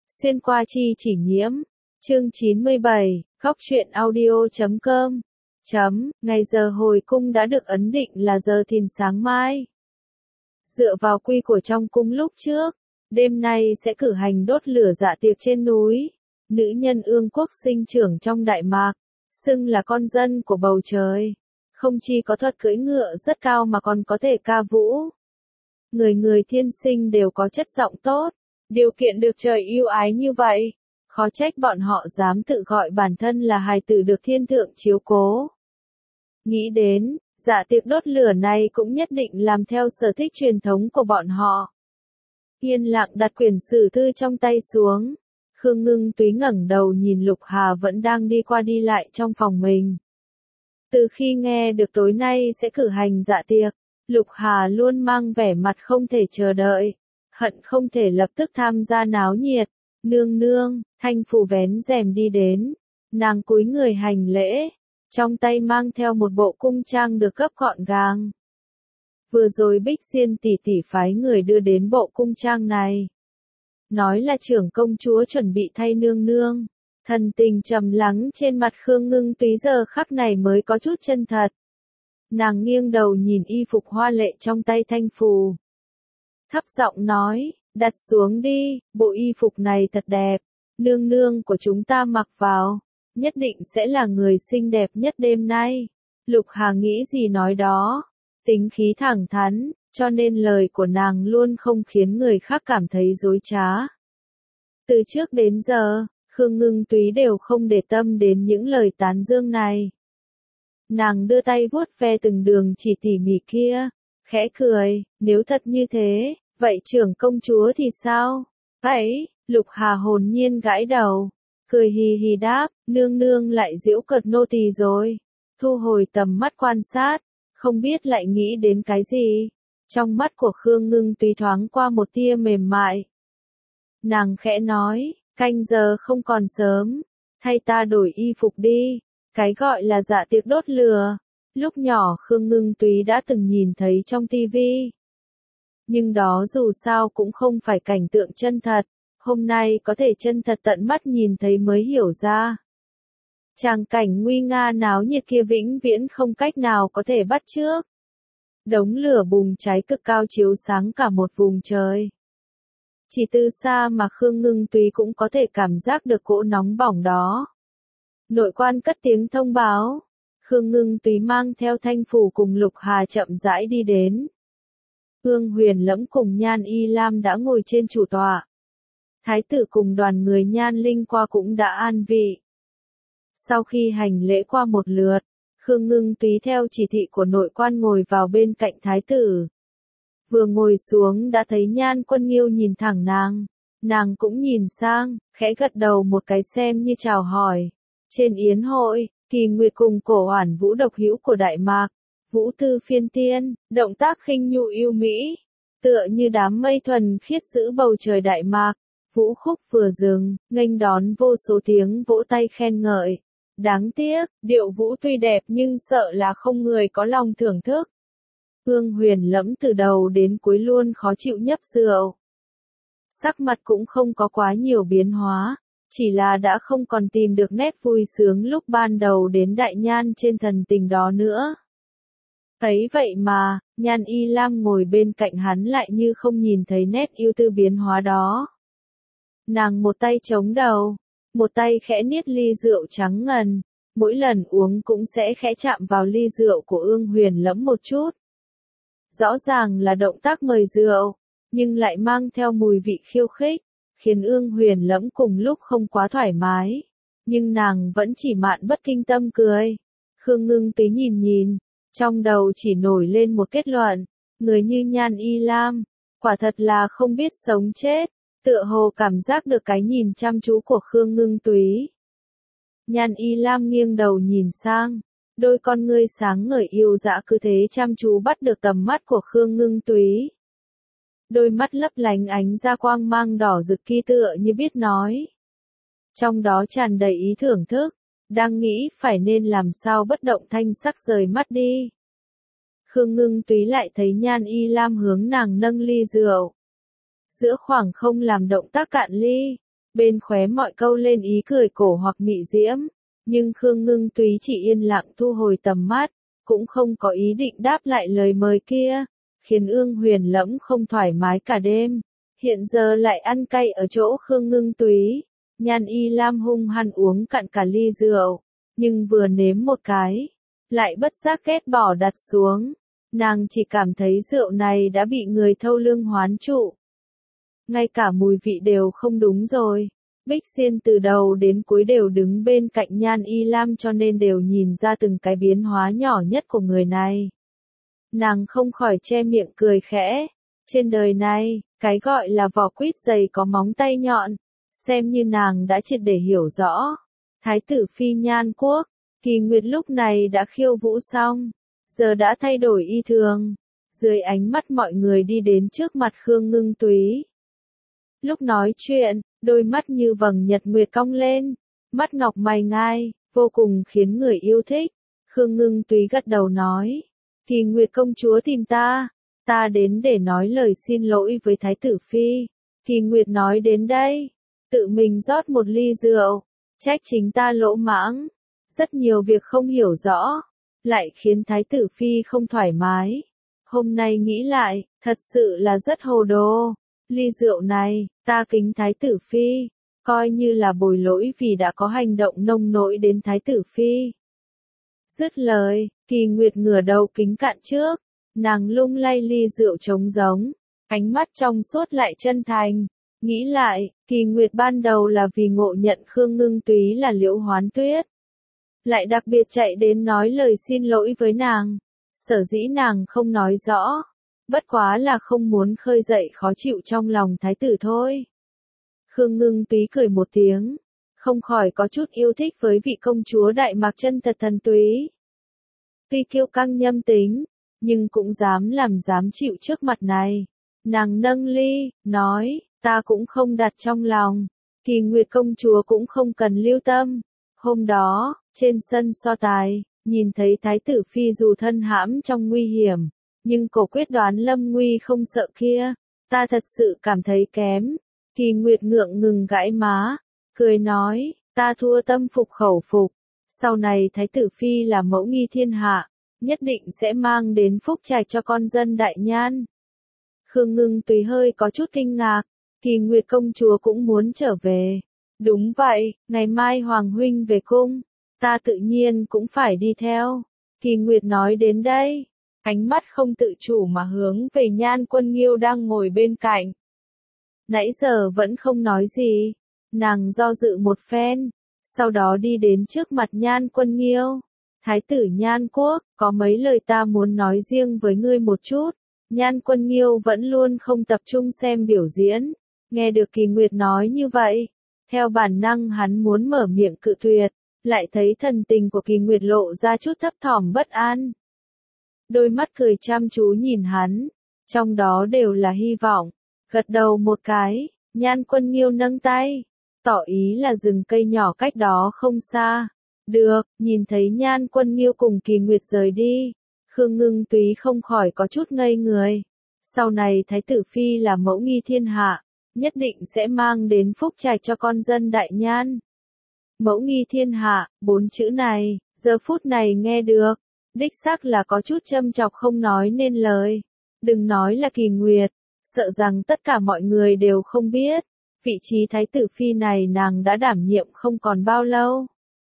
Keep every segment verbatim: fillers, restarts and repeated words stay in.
Xuyên qua chi chỉ nhiễm. Chương chín mươi bảy, góc truyện audio chấm com. Chấm, ngày giờ hồi cung đã được ấn định là giờ thìn sáng mai. Dựa vào quy của trong cung lúc trước, đêm nay sẽ cử hành đốt lửa dạ tiệc trên núi. Nữ nhân ương quốc sinh trưởng trong Đại Mạc, xưng là con dân của bầu trời. Không chỉ có thuật cưỡi ngựa rất cao mà còn có thể ca vũ. Người người thiên sinh đều có chất giọng tốt, điều kiện được trời yêu ái như vậy. Khó trách bọn họ dám tự gọi bản thân là hài tử được thiên thượng chiếu cố. Nghĩ đến, dạ tiệc đốt lửa này cũng nhất định làm theo sở thích truyền thống của bọn họ. Yên lặng đặt quyển sử thư trong tay xuống. Khương Ngưng Túy ngẩng đầu nhìn Lục Hà vẫn đang đi qua đi lại trong phòng mình. Từ khi nghe được tối nay sẽ cử hành dạ tiệc, Lục Hà luôn mang vẻ mặt không thể chờ đợi, hận không thể lập tức tham gia náo nhiệt. Nương nương, Thanh Phủ vén rèm đi đến, nàng cúi người hành lễ, trong tay mang theo một bộ cung trang được gấp gọn gàng. Vừa rồi Bích Diên tỷ tỷ phái người đưa đến bộ cung trang này. Nói là trưởng công chúa chuẩn bị thay nương nương. Thần tình trầm lắng trên mặt Khương Ngưng Túy giờ khắc này mới có chút chân thật. Nàng nghiêng đầu nhìn y phục hoa lệ trong tay Thanh Phù. Thấp giọng nói, đặt xuống đi, bộ y phục này thật đẹp. Nương nương của chúng ta mặc vào, nhất định sẽ là người xinh đẹp nhất đêm nay. Lục Hà nghĩ gì nói đó, tính khí thẳng thắn, cho nên lời của nàng luôn không khiến người khác cảm thấy dối trá. Từ trước đến giờ, Khương Ngưng Túy đều không để tâm đến những lời tán dương này. Nàng đưa tay vuốt ve từng đường chỉ tỉ mỉ kia, khẽ cười, nếu thật như thế, vậy trưởng công chúa thì sao? Vậy, Lục Hà hồn nhiên gãi đầu, cười hì hì đáp, nương nương lại giễu cợt nô tỳ rồi. Thu hồi tầm mắt quan sát, không biết lại nghĩ đến cái gì. Trong mắt của Khương Ngưng Túy thoáng qua một tia mềm mại. Nàng khẽ nói, canh giờ không còn sớm, thay ta đổi y phục đi. Cái gọi là dạ tiệc đốt lửa, lúc nhỏ Khương Ngưng Túy đã từng nhìn thấy trong tivi. Nhưng đó dù sao cũng không phải cảnh tượng chân thật, hôm nay có thể chân thật tận mắt nhìn thấy mới hiểu ra. Tràng cảnh nguy nga náo nhiệt kia vĩnh viễn không cách nào có thể bắt chước. Đống lửa bùng cháy cực cao chiếu sáng cả một vùng trời. Chỉ từ xa mà Khương Ngưng Túy cũng có thể cảm giác được cỗ nóng bỏng đó. Nội quan cất tiếng thông báo. Khương Ngưng Túy mang theo Thanh Phủ cùng Lục Hà chậm rãi đi đến. Ương Huyền Lẫm cùng Nhan Y Lam đã ngồi trên chủ tọa. Thái tử cùng đoàn người Nhan Linh qua cũng đã an vị. Sau khi hành lễ qua một lượt, Khương Ngưng Túy theo chỉ thị của nội quan ngồi vào bên cạnh thái tử. Vừa ngồi xuống đã thấy Nhan Quân Nghiêu nhìn thẳng nàng. Nàng cũng nhìn sang, khẽ gật đầu một cái xem như chào hỏi. Trên yến hội, Kỳ Nguyệt cùng Cổ Oản Vũ độc hữu của Đại Mạc, Vũ Tư phiên tiên, động tác khinh nhu yêu mỹ, tựa như đám mây thuần khiết giữ bầu trời Đại Mạc. Vũ khúc vừa dừng, nghênh đón vô số tiếng vỗ tay khen ngợi. Đáng tiếc, điệu vũ tuy đẹp nhưng sợ là không người có lòng thưởng thức. Ương Huyền Lẫm từ đầu đến cuối luôn khó chịu nhấp rượu. Sắc mặt cũng không có quá nhiều biến hóa, chỉ là đã không còn tìm được nét vui sướng lúc ban đầu đến đại nhan trên thần tình đó nữa. Ấy vậy mà, Nhan Y Lam ngồi bên cạnh hắn lại như không nhìn thấy nét yêu tư biến hóa đó. Nàng một tay chống đầu, một tay khẽ niết ly rượu trắng ngần, mỗi lần uống cũng sẽ khẽ chạm vào ly rượu của Ương Huyền Lẫm một chút. Rõ ràng là động tác mời rượu, nhưng lại mang theo mùi vị khiêu khích, khiến Ương Huyền Lẫm cùng lúc không quá thoải mái. Nhưng nàng vẫn chỉ mạn bất kinh tâm cười. Khương Ngưng Túy nhìn nhìn, trong đầu chỉ nổi lên một kết luận, người như Nhan Y Lam, quả thật là không biết sống chết, tựa hồ cảm giác được cái nhìn chăm chú của Khương Ngưng Túy. Nhan Y Lam nghiêng đầu nhìn sang, đôi con ngươi sáng ngời yêu dã cứ thế chăm chú bắt được tầm mắt của Khương Ngưng Túy. Đôi mắt lấp lánh ánh ra quang mang đỏ rực kia tựa như biết nói. Trong đó tràn đầy ý thưởng thức, đang nghĩ phải nên làm sao bất động thanh sắc rời mắt đi. Khương Ngưng Túy lại thấy Nhan Y Lam hướng nàng nâng ly rượu. Giữa khoảng không làm động tác cạn ly, bên khóe mọi câu lên ý cười cổ hoặc mị diễm, nhưng Khương Ngưng Túy chỉ yên lặng thu hồi tầm mắt, cũng không có ý định đáp lại lời mời kia, khiến Ương Huyền Lẫm không thoải mái cả đêm. Hiện giờ lại ăn cay ở chỗ Khương Ngưng Túy, Nhan Y Lam hung hăng uống cạn cả ly rượu, nhưng vừa nếm một cái, lại bất giác ghét bỏ đặt xuống. Nàng chỉ cảm thấy rượu này đã bị người thâu lương hoán trụ. Ngay cả mùi vị đều không đúng rồi. Bích Xiên từ đầu đến cuối đều đứng bên cạnh Nhan Y Lam cho nên đều nhìn ra từng cái biến hóa nhỏ nhất của người này. Nàng không khỏi che miệng cười khẽ. Trên đời này, cái gọi là vỏ quýt dày có móng tay nhọn, xem như nàng đã triệt để hiểu rõ. Thái tử phi Nhan Quốc, Kỳ Nguyệt lúc này đã khiêu vũ xong, giờ đã thay đổi y thường, dưới ánh mắt mọi người đi đến trước mặt Khương Ngưng Túy. Lúc nói chuyện, đôi mắt như vầng nhật nguyệt cong lên, mắt ngọc mày ngai, vô cùng khiến người yêu thích. Khương Ngưng Túy gật đầu nói, Kỳ Nguyệt công chúa tìm ta, ta đến để nói lời xin lỗi với Thái tử phi. Kỳ Nguyệt nói đến đây, tự mình rót một ly rượu, trách chính ta lỗ mãng, rất nhiều việc không hiểu rõ, lại khiến Thái tử phi không thoải mái. Hôm nay nghĩ lại, thật sự là rất hồ đồ. Ly rượu này, ta kính Thái tử phi, coi như là bồi lỗi vì đã có hành động nông nỗi đến Thái tử phi. Dứt lời, Kỳ Nguyệt ngửa đầu kính cạn trước, nàng lung lay ly rượu trống giống, ánh mắt trong suốt lại chân thành. Nghĩ lại, Kỳ Nguyệt ban đầu là vì ngộ nhận Khương Ngưng Túy là Liễu Hoán Tuyết, lại đặc biệt chạy đến nói lời xin lỗi với nàng. Sở dĩ nàng không nói rõ, bất quá là không muốn khơi dậy khó chịu trong lòng thái tử thôi. Khương Ngưng Túy cười một tiếng, không khỏi có chút yêu thích với vị công chúa Đại Mạc Chân Thật Thần Túy. Tuy kiêu căng nhâm tính, nhưng cũng dám làm dám chịu trước mặt này. Nàng nâng ly, nói, ta cũng không đặt trong lòng, Kỳ Nguyệt công chúa cũng không cần lưu tâm. Hôm đó, trên sân so tài, nhìn thấy thái tử phi dù thân hãm trong nguy hiểm, nhưng cổ quyết đoán lâm nguy không sợ kia, ta thật sự cảm thấy kém. Kỳ Nguyệt ngượng ngừng gãi má, cười nói, ta thua tâm phục khẩu phục, sau này thái tử phi là mẫu nghi thiên hạ, nhất định sẽ mang đến phúc trạch cho con dân Đại Nhan. Khương Ngưng Túy hơi có chút kinh ngạc, Kỳ Nguyệt công chúa cũng muốn trở về. Đúng vậy, ngày mai Hoàng huynh về cung, ta tự nhiên cũng phải đi theo. Kỳ Nguyệt nói đến đây, ánh mắt không tự chủ mà hướng về Nhan Quân Nghiêu đang ngồi bên cạnh. Nãy giờ vẫn không nói gì, nàng do dự một phen, sau đó đi đến trước mặt Nhan Quân Nghiêu. Thái tử Nhan Quốc, có mấy lời ta muốn nói riêng với ngươi một chút. Nhan Quân Nghiêu vẫn luôn không tập trung xem biểu diễn, nghe được Kỳ Nguyệt nói như vậy, theo bản năng hắn muốn mở miệng cự tuyệt, lại thấy thần tình của Kỳ Nguyệt lộ ra chút thấp thỏm bất an. Đôi mắt cười chăm chú nhìn hắn, trong đó đều là hy vọng, gật đầu một cái, Nhan Quân Nghiêu nâng tay, tỏ ý là rừng cây nhỏ cách đó không xa. Được, nhìn thấy Nhan Quân Nghiêu cùng Kỳ Nguyệt rời đi, Khương Ngưng Túy không khỏi có chút ngây người. Sau này thái tử phi là mẫu nghi thiên hạ, nhất định sẽ mang đến phúc trạch cho con dân Đại Nhan. Mẫu nghi thiên hạ, bốn chữ này, giờ phút này nghe được, đích xác là có chút châm chọc không nói nên lời. Đừng nói là Kỳ Nguyệt, sợ rằng tất cả mọi người đều không biết, vị trí thái tử phi này nàng đã đảm nhiệm không còn bao lâu.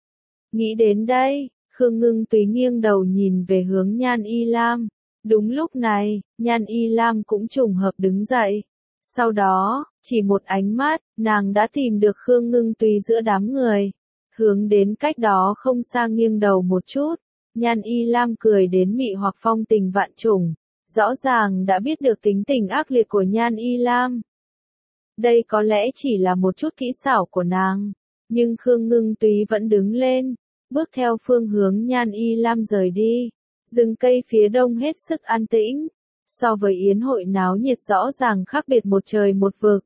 Nghĩ đến đây, Khương Ngưng Túy nghiêng đầu nhìn về hướng Nhan Y Lam. Đúng lúc này, Nhan Y Lam cũng trùng hợp đứng dậy. Sau đó, chỉ một ánh mắt, nàng đã tìm được Khương Ngưng Túy giữa đám người. Hướng đến cách đó không xa nghiêng đầu một chút, Nhan Y Lam cười đến mị hoặc phong tình vạn trùng. Rõ ràng đã biết được tính tình ác liệt của Nhan Y Lam. Đây có lẽ chỉ là một chút kỹ xảo của nàng, nhưng Khương Ngưng Túy vẫn đứng lên, bước theo phương hướng Nhan Y Lam rời đi. Rừng cây phía đông hết sức an tĩnh, so với yến hội náo nhiệt rõ ràng khác biệt một trời một vực.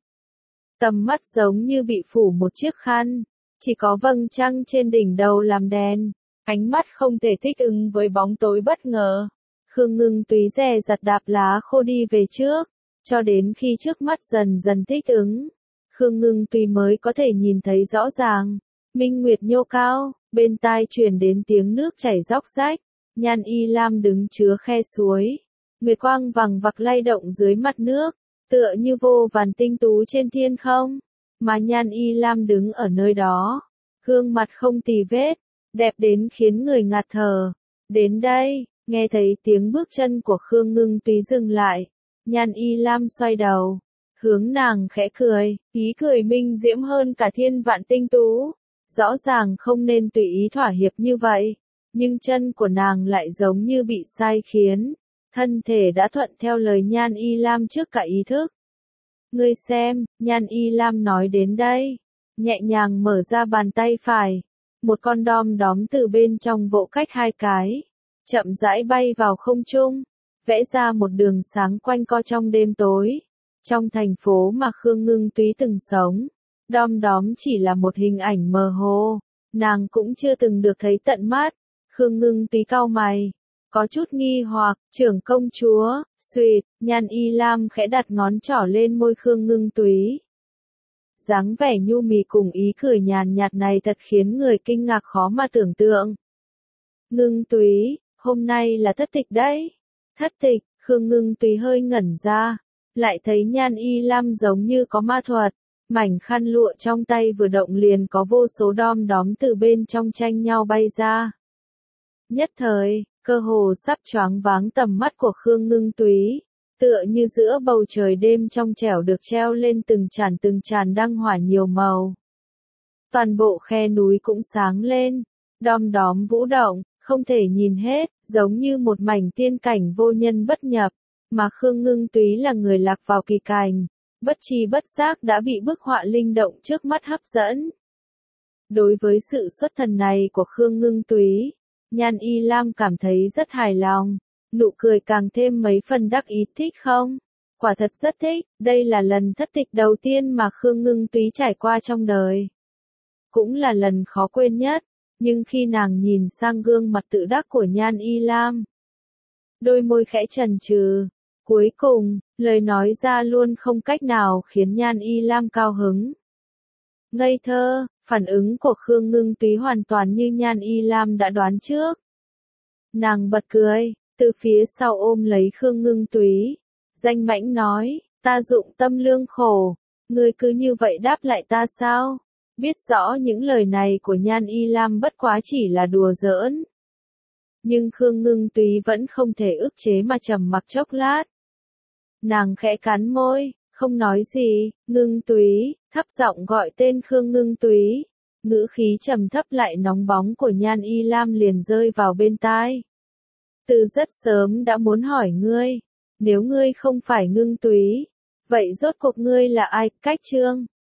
Tầm mắt giống như bị phủ một chiếc khăn, chỉ có vầng trăng trên đỉnh đầu làm đèn, ánh mắt không thể thích ứng với bóng tối bất ngờ. Khương Ngưng Túy dè dặt đạp lá khô đi về trước, cho đến khi trước mắt dần dần thích ứng. Khương Ngưng Tùy mới có thể nhìn thấy rõ ràng. Minh nguyệt nhô cao, bên tai truyền đến tiếng nước chảy róc rách, Nhan Y Lam đứng chứa khe suối. Nguyệt quang vằng vặc lay động dưới mặt nước, tựa như vô vàn tinh tú trên thiên không, mà Nhan Y Lam đứng ở nơi đó, gương mặt không tì vết, đẹp đến khiến người ngạt thở. Đến đây, nghe thấy tiếng bước chân của Khương Ngưng Túy dừng lại, Nhan Y Lam xoay đầu, hướng nàng khẽ cười, ý cười minh diễm hơn cả thiên vạn tinh tú. Rõ ràng không nên tùy ý thỏa hiệp như vậy, nhưng chân của nàng lại giống như bị sai khiến, thân thể đã thuận theo lời Nhan Y Lam trước cả ý thức. Ngươi xem, Nhan Y Lam nói đến đây, nhẹ nhàng mở ra bàn tay phải, một con đom đóm từ bên trong vỗ cách hai cái, chậm rãi bay vào không trung, vẽ ra một đường sáng quanh co trong đêm tối. Trong thành phố mà Khương Ngưng Túy từng sống, đom đóm chỉ là một hình ảnh mơ hồ, nàng cũng chưa từng được thấy tận mắt. Khương Ngưng Túy cau mày, có chút nghi hoặc, trưởng công chúa, xuyệt, Nhan Y Lam khẽ đặt ngón trỏ lên môi Khương Ngưng Túy. Dáng vẻ nhu mì cùng ý cười nhàn nhạt này thật khiến người kinh ngạc khó mà tưởng tượng. Ngưng Túy, hôm nay là thất tịch đấy. Thất tịch, Khương Ngưng Túy hơi ngẩn ra, lại thấy Nhan Y Lam giống như có ma thuật. Mảnh khăn lụa trong tay vừa động liền có vô số đom đóm từ bên trong tranh nhau bay ra. Nhất thời, cơ hồ sắp choáng váng tầm mắt của Khương Ngưng Túy, tựa như giữa bầu trời đêm trong trẻo được treo lên từng tràn từng tràn đăng hỏa nhiều màu. Toàn bộ khe núi cũng sáng lên, đom đóm vũ động, không thể nhìn hết, giống như một mảnh tiên cảnh vô nhân bất nhập, mà Khương Ngưng Túy là người lạc vào kỳ cảnh. Bất tri bất giác đã bị bức họa linh động trước mắt hấp dẫn. Đối với sự xuất thần này của Khương Ngưng Túy, Nhan Y Lam cảm thấy rất hài lòng, nụ cười càng thêm mấy phần đắc ý. Thích không? Quả thật rất thích, đây là lần thất tịch đầu tiên mà Khương Ngưng Túy trải qua trong đời. Cũng là lần khó quên nhất, nhưng khi nàng nhìn sang gương mặt tự đắc của Nhan Y Lam, đôi môi khẽ chần chừ. Cuối cùng, lời nói ra luôn không cách nào khiến Nhan Y Lam cao hứng. Ngây thơ, phản ứng của Khương Ngưng Túy hoàn toàn như Nhan Y Lam đã đoán trước. Nàng bật cười, từ phía sau ôm lấy Khương Ngưng Túy, danh mãnh nói, ta dụng tâm lương khổ, ngươi cứ như vậy đáp lại ta sao? Biết rõ những lời này của Nhan Y Lam bất quá chỉ là đùa giỡn. Nhưng Khương Ngưng Túy vẫn không thể ức chế mà trầm mặc chốc lát. Nàng khẽ cắn môi, không nói gì. Ngưng Túy, thấp giọng gọi tên Khương Ngưng Túy. Ngữ khí trầm thấp lại nóng bóng của Nhan Y Lam liền rơi vào bên tai. Từ rất sớm đã muốn hỏi ngươi, nếu ngươi không phải Ngưng Túy, vậy rốt cuộc ngươi là ai? Cách Trương,